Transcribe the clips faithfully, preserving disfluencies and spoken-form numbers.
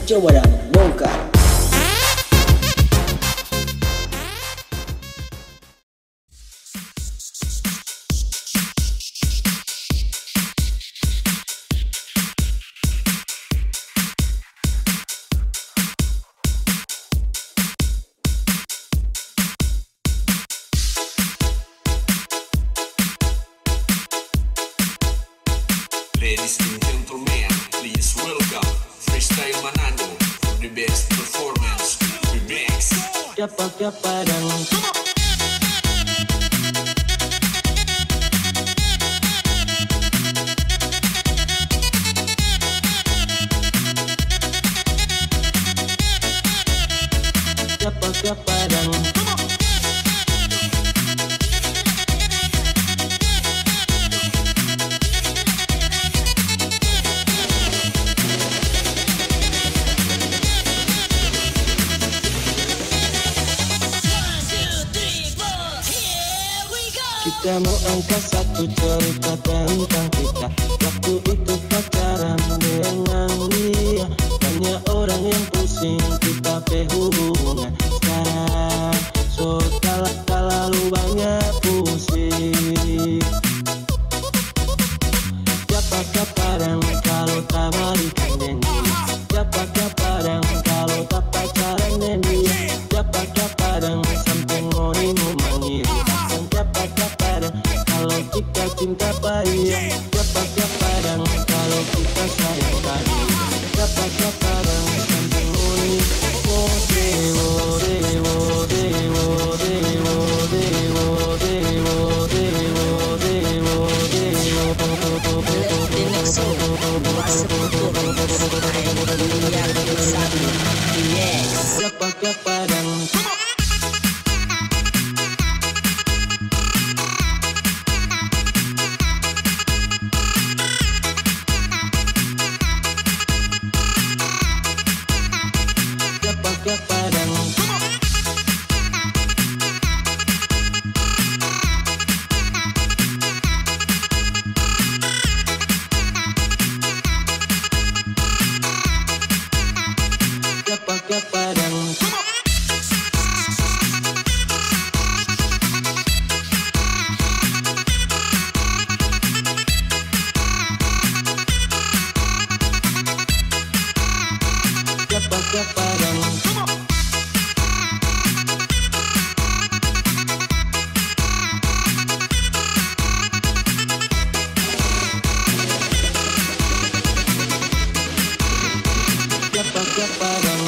coba dan bongkar. Ladies and gentlemen, please welcome Freestyle Manado for the best performance remix. Siapa padang Siapa padang Kita mau angkat satu cerita tentang kita. Waktu itu pacaran dengan dia. Banyak orang yang pusing kita pe hubungan. Sekarang so kalah terlalu banyak pusing. Siapakah padang kalau tak balikan dengan dia? Siapakah padang kalau tak pacaran dengan dia? Siapakah padang sampai ngoni mau manggil? Siapakah padang kalau kita cinta payah? Siapakah padang kalau kita sayang payah? Siapakah padang sampai ngoni? Oh dewo dewo dewo dewo dewo dewo dewo dewo Siapakah padang Siapakah padang Siapakah padang Siapakah padang Siapakah padang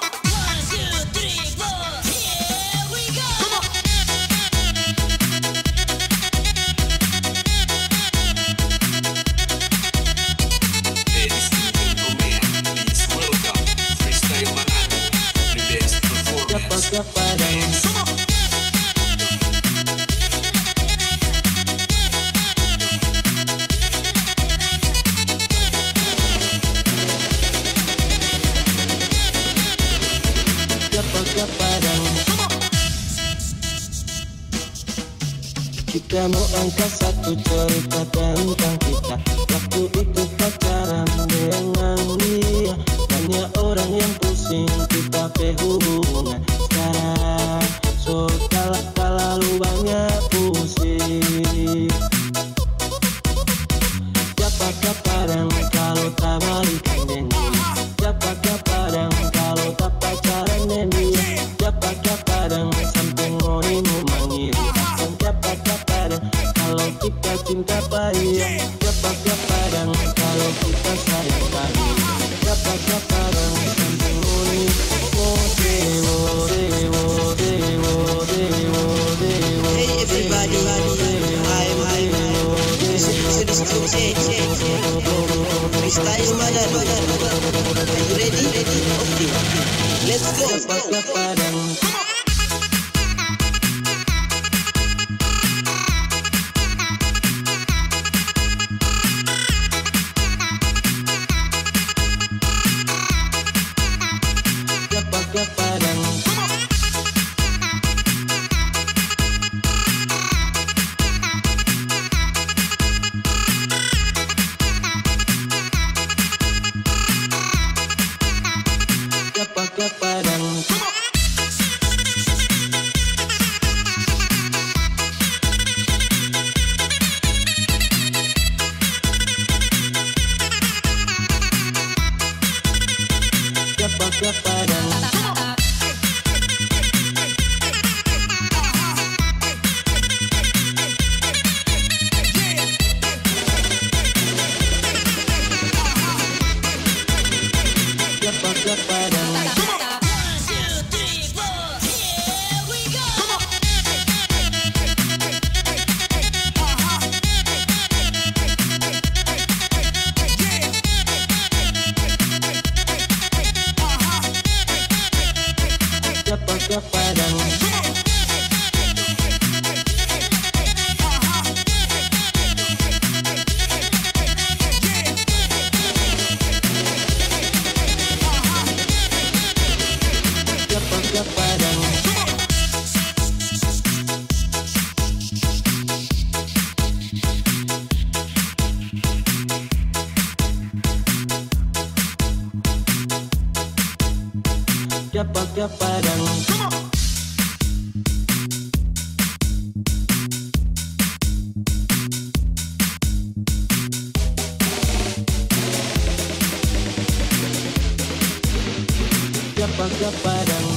Ladies and gentlemen, please welcome Freestyle Manado for the best performance Siapakah padang Siapakah padang Kita mau angkat satu cerita tentang kita. Waktu itu pacaran dengan dia. Banyak orang yang pusing kita pe hubungan. Sekarang so kalah terlalu banyak pusing. Siapakah padang kalau tak balikan dengan dia? Siapakah padang kalau tak pacaran dengan dia? Siapakah padang sampai ngoni mau manggil? Siapakah padang kalau kita cinta payah? Siapakah padang kalau kita sayang payah? Siapakah padang sampai ngoni? Oh dewo dewo dewo dewo dewo. Hey everybody, I'm I'm so this is okay. Freestyle Manado. Are you ready? Okay. Let's go. Siapakah padang Siapakah padang Gapa Padang. Gapa Padang. Gapa Padang. Gapa Padang. Gapa Padang. Gapa Padang. Gapa Padang.